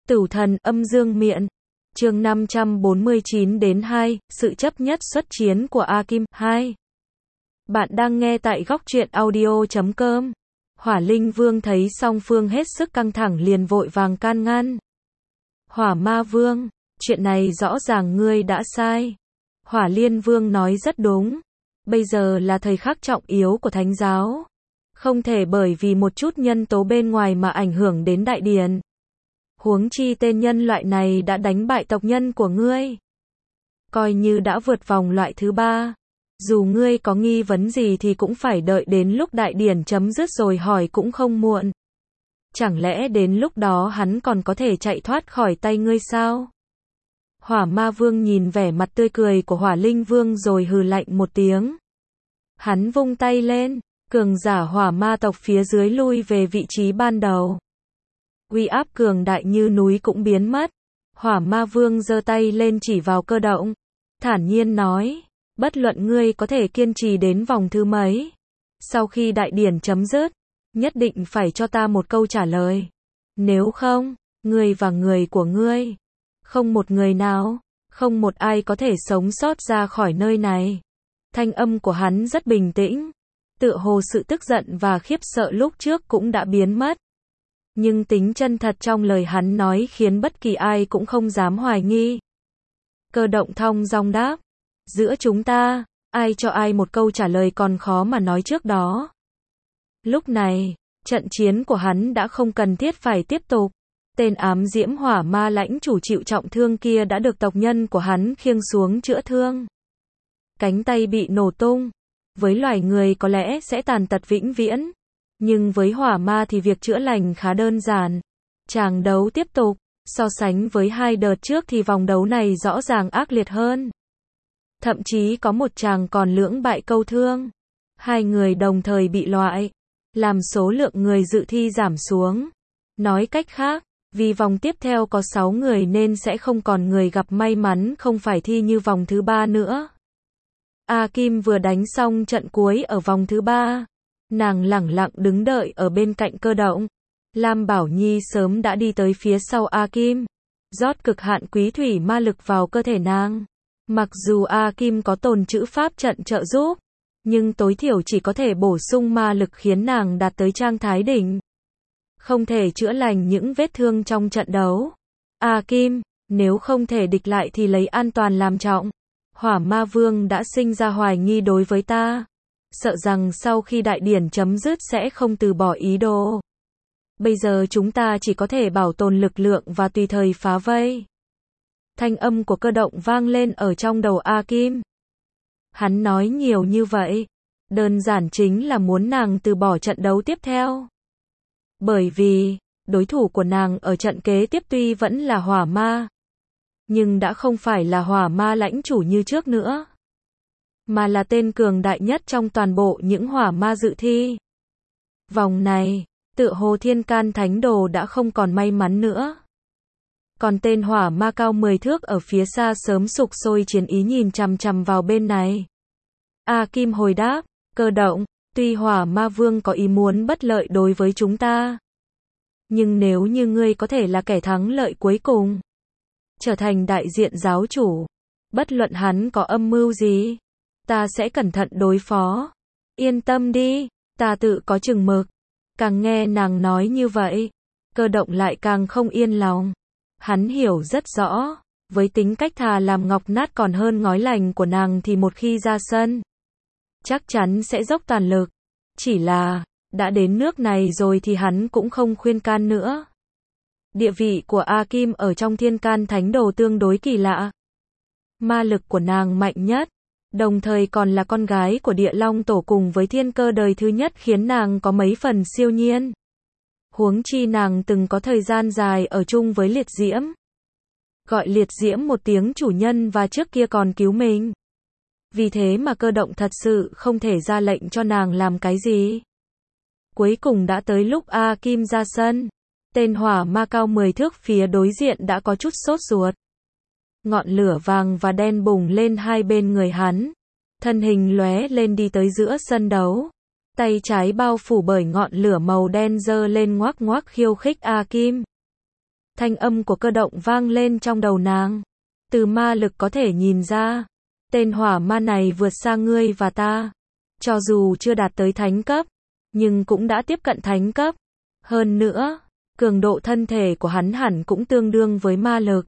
Tửu thần âm dương miện. Chương 549-2, sự chấp nhất xuất chiến của A Kim 2. Bạn đang nghe tại góc truyện audio.com. Hỏa Linh Vương thấy song phương hết sức căng thẳng liền vội vàng can ngăn. Hỏa Ma Vương, chuyện này rõ ràng ngươi đã sai. Hỏa Liên Vương nói rất đúng. Bây giờ là thời khắc trọng yếu của Thánh giáo. Không thể bởi vì một chút nhân tố bên ngoài mà ảnh hưởng đến đại điển. Huống chi tên nhân loại này đã đánh bại tộc nhân của ngươi. Coi như đã vượt vòng loại thứ 3. Dù ngươi có nghi vấn gì thì cũng phải đợi đến lúc đại điển chấm dứt rồi hỏi cũng không muộn. Chẳng lẽ đến lúc đó hắn còn có thể chạy thoát khỏi tay ngươi sao? Hỏa Ma Vương nhìn vẻ mặt tươi cười của Hỏa Linh Vương rồi hừ lạnh một tiếng. Hắn vung tay lên, cường giả hỏa ma tộc phía dưới lui về vị trí ban đầu. Uy áp cường đại như núi cũng biến mất. Hỏa Ma Vương giơ tay lên chỉ vào Cơ Động, thản nhiên nói, bất luận ngươi có thể kiên trì đến vòng thứ mấy, sau khi đại điển chấm dứt, nhất định phải cho ta một câu trả lời. Nếu không, ngươi và người của ngươi, không một người nào, không một ai có thể sống sót ra khỏi nơi này. Thanh âm của hắn rất bình tĩnh, tựa hồ sự tức giận và khiếp sợ lúc trước cũng đã biến mất. Nhưng tính chân thật trong lời hắn nói khiến bất kỳ ai cũng không dám hoài nghi. Cơ Động thong dong đáp, giữa chúng ta, ai cho ai một câu trả lời còn khó mà nói trước đó. Lúc này, trận chiến của hắn đã không cần thiết phải tiếp tục. Tên ám diễm hỏa ma lãnh chủ chịu trọng thương kia đã được tộc nhân của hắn khiêng xuống chữa thương. Cánh tay bị nổ tung, với loài người có lẽ sẽ tàn tật vĩnh viễn. Nhưng với hỏa ma thì việc chữa lành khá đơn giản. Tràng đấu tiếp tục, so sánh với hai đợt trước thì vòng đấu này rõ ràng ác liệt hơn. Thậm chí có một chàng còn lưỡng bại câu thương. Hai người đồng thời bị loại, làm số lượng người dự thi giảm xuống. Nói cách khác, vì vòng tiếp theo có 6 người nên sẽ không còn người gặp may mắn không phải thi như vòng thứ 3 nữa. A Kim vừa đánh xong trận cuối ở vòng thứ 3. Nàng lẳng lặng đứng đợi ở bên cạnh Cơ Động. Lam Bảo Nhi sớm đã đi tới phía sau A Kim, rót cực hạn quý thủy ma lực vào cơ thể nàng. Mặc dù A Kim có tồn trữ pháp trận trợ giúp, nhưng tối thiểu chỉ có thể bổ sung ma lực khiến nàng đạt tới trạng thái đỉnh. Không thể chữa lành những vết thương trong trận đấu. A Kim, nếu không thể địch lại thì lấy an toàn làm trọng. Hỏa Ma Vương đã sinh ra hoài nghi đối với ta. Sợ rằng sau khi đại điển chấm dứt sẽ không từ bỏ ý đồ. Bây giờ chúng ta chỉ có thể bảo tồn lực lượng và tùy thời phá vây. Thanh âm của Cơ Động vang lên ở trong đầu A Kim. Hắn nói nhiều như vậy, đơn giản chính là muốn nàng từ bỏ trận đấu tiếp theo. Bởi vì, đối thủ của nàng ở trận kế tiếp tuy vẫn là hỏa ma, nhưng đã không phải là hỏa ma lãnh chủ như trước nữa, mà là tên cường đại nhất trong toàn bộ những hỏa ma dự thi. Vòng này, tựa hồ Thiên Can Thánh Đồ đã không còn may mắn nữa. Còn tên hỏa ma cao 10 thước ở phía xa sớm sục sôi chiến ý nhìn chằm chằm vào bên này. A Kim hồi đáp, Cơ Động, tuy hỏa ma vương có ý muốn bất lợi đối với chúng ta, nhưng nếu như ngươi có thể là kẻ thắng lợi cuối cùng, trở thành đại diện giáo chủ, bất luận hắn có âm mưu gì, ta sẽ cẩn thận đối phó. Yên tâm đi, ta tự có chừng mực. Càng nghe nàng nói như vậy, Cơ Động lại càng không yên lòng. Hắn hiểu rất rõ, với tính cách thà làm ngọc nát còn hơn ngói lành của nàng thì một khi ra sân, chắc chắn sẽ dốc toàn lực. Chỉ là, đã đến nước này rồi thì hắn cũng không khuyên can nữa. Địa vị của A Kim ở trong Thiên Can Thánh Đồ tương đối kỳ lạ. Ma lực của nàng mạnh nhất, đồng thời còn là con gái của Địa Long Tổ cùng với thiên cơ đời thứ nhất khiến nàng có mấy phần siêu nhiên. Huống chi nàng từng có thời gian dài ở chung với Liệt Diễm. Gọi Liệt Diễm một tiếng chủ nhân và trước kia còn cứu mình. Vì thế mà Cơ Động thật sự không thể ra lệnh cho nàng làm cái gì. Cuối cùng đã tới lúc A Kim ra sân. Tên hỏa ma cao 10 thước phía đối diện đã có chút sốt ruột. Ngọn lửa vàng và đen bùng lên hai bên người hắn. Thân hình lóe lên đi tới giữa sân đấu. Tay trái bao phủ bởi ngọn lửa màu đen giơ lên ngoác ngoác khiêu khích A Kim. Thanh âm của Cơ Động vang lên trong đầu nàng. Từ ma lực có thể nhìn ra, tên hỏa ma này vượt xa ngươi và ta. Cho dù chưa đạt tới thánh cấp, nhưng cũng đã tiếp cận thánh cấp. Hơn nữa, cường độ thân thể của hắn hẳn cũng tương đương với ma lực.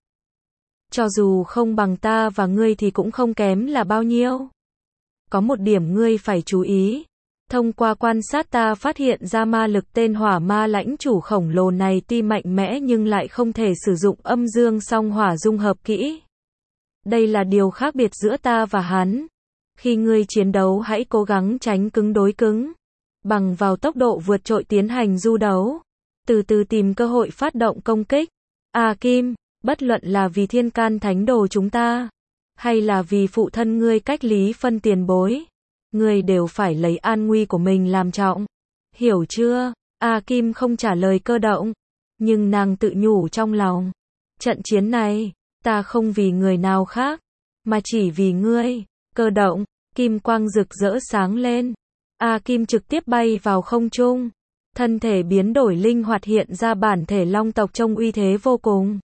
Cho dù không bằng ta và ngươi thì cũng không kém là bao nhiêu. Có một điểm ngươi phải chú ý. Thông qua quan sát ta phát hiện ra ma lực tên hỏa ma lãnh chủ khổng lồ này tuy mạnh mẽ nhưng lại không thể sử dụng âm dương song hỏa dung hợp kỹ. Đây là điều khác biệt giữa ta và hắn. Khi ngươi chiến đấu hãy cố gắng tránh cứng đối cứng. Bằng vào tốc độ vượt trội tiến hành du đấu. Từ từ tìm cơ hội phát động công kích. A Kim, bất luận là vì thiên can thánh đồ chúng ta, hay là vì phụ thân ngươi Cách Lý Phân tiền bối, ngươi đều phải lấy an nguy của mình làm trọng. Hiểu chưa? A Kim không trả lời Cơ Động, nhưng nàng tự nhủ trong lòng. Trận chiến này, ta không vì người nào khác, mà chỉ vì ngươi. Cơ Động, kim quang rực rỡ sáng lên. A Kim trực tiếp bay vào không trung. Thân thể biến đổi linh hoạt hiện ra bản thể long tộc trông uy thế vô cùng.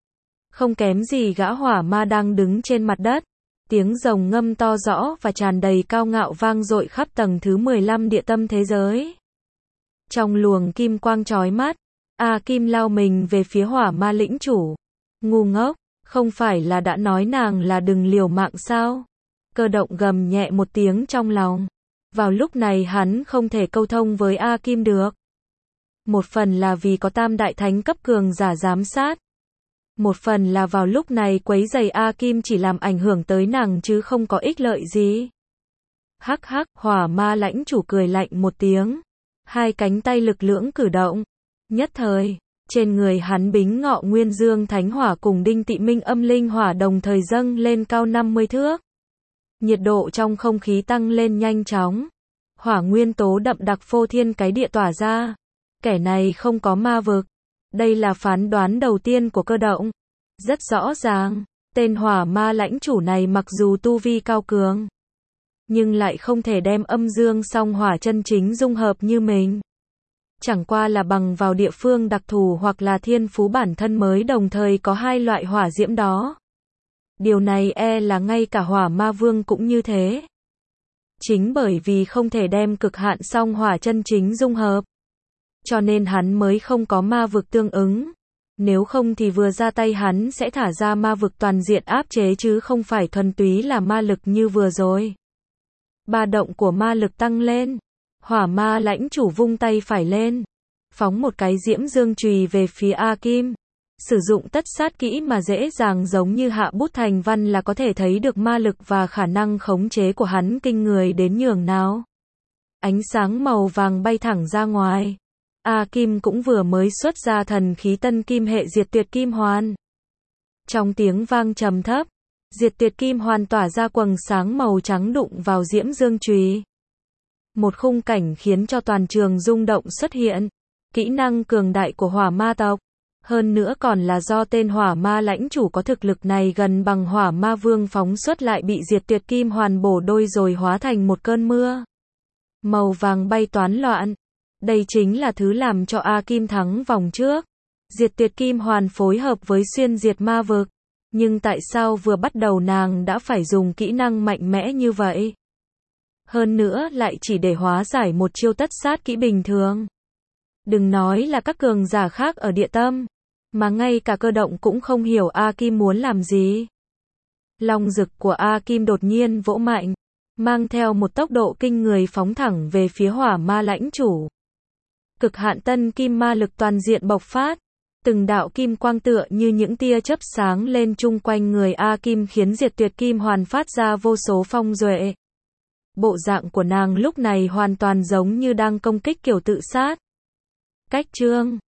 Không kém gì gã hỏa ma đang đứng trên mặt đất. Tiếng rồng ngâm to rõ và tràn đầy cao ngạo vang dội khắp tầng thứ 15 địa tâm thế giới. Trong luồng kim quang chói mắt, A Kim lao mình về phía hỏa ma lĩnh chủ. Ngu ngốc, không phải là đã nói nàng là đừng liều mạng sao? Cơ Động gầm nhẹ một tiếng trong lòng. Vào lúc này hắn không thể câu thông với A Kim được. Một phần là vì có tam đại thánh cấp cường giả giám sát. Một phần là vào lúc này quấy rầy A Kim chỉ làm ảnh hưởng tới nàng chứ không có ích lợi gì. Hắc hắc, hỏa ma lãnh chủ cười lạnh một tiếng. Hai cánh tay lực lưỡng cử động. Nhất thời, trên người hắn bính ngọ nguyên dương thánh hỏa cùng đinh tị minh âm linh hỏa đồng thời dâng lên cao 50 thước. Nhiệt độ trong không khí tăng lên nhanh chóng. Hỏa nguyên tố đậm đặc phô thiên cái địa tỏa ra. Kẻ này không có ma vực. Đây là phán đoán đầu tiên của Cơ Động. Rất rõ ràng, tên hỏa ma lãnh chủ này mặc dù tu vi cao cường, nhưng lại không thể đem âm dương song hỏa chân chính dung hợp như mình. Chẳng qua là bằng vào địa phương đặc thù hoặc là thiên phú bản thân mới đồng thời có hai loại hỏa diễm đó. Điều này là ngay cả hỏa ma vương cũng như thế. Chính bởi vì không thể đem cực hạn song hỏa chân chính dung hợp, cho nên hắn mới không có ma vực tương ứng. Nếu không thì vừa ra tay hắn sẽ thả ra ma vực toàn diện áp chế chứ không phải thuần túy là ma lực như vừa rồi. Ba động của ma lực tăng lên. Hỏa ma lãnh chủ vung tay phải lên. Phóng một cái diễm dương chùy về phía A Kim. Sử dụng tất sát kỹ mà dễ dàng giống như hạ bút thành văn là có thể thấy được ma lực và khả năng khống chế của hắn kinh người đến nhường nào. Ánh sáng màu vàng bay thẳng ra ngoài. A Kim cũng vừa mới xuất ra thần khí tân kim hệ diệt tuyệt kim hoàn. Trong tiếng vang trầm thấp, diệt tuyệt kim hoàn tỏa ra quầng sáng màu trắng đụng vào diễm dương chùy. Một khung cảnh khiến cho toàn trường rung động xuất hiện. Kỹ năng cường đại của hỏa ma tộc. Hơn nữa còn là do tên hỏa ma lãnh chủ có thực lực này gần bằng hỏa ma vương phóng xuất lại bị diệt tuyệt kim hoàn bổ đôi rồi hóa thành một cơn mưa. Màu vàng bay toán loạn. Đây chính là thứ làm cho A Kim thắng vòng trước. Diệt tuyệt kim hoàn phối hợp với xuyên diệt ma vực. Nhưng tại sao vừa bắt đầu nàng đã phải dùng kỹ năng mạnh mẽ như vậy? Hơn nữa lại chỉ để hóa giải một chiêu tất sát kỹ bình thường. Đừng nói là các cường giả khác ở địa tâm, mà ngay cả Cơ Động cũng không hiểu A Kim muốn làm gì. Long rực của A Kim đột nhiên vỗ mạnh, mang theo một tốc độ kinh người phóng thẳng về phía hỏa ma lãnh chủ. Cực hạn tân kim ma lực toàn diện bộc phát, từng đạo kim quang tựa như những tia chớp sáng lên chung quanh người A Kim khiến diệt tuyệt kim hoàn phát ra vô số phong duệ. Bộ dạng của nàng lúc này hoàn toàn giống như đang công kích kiểu tự sát. Cách chương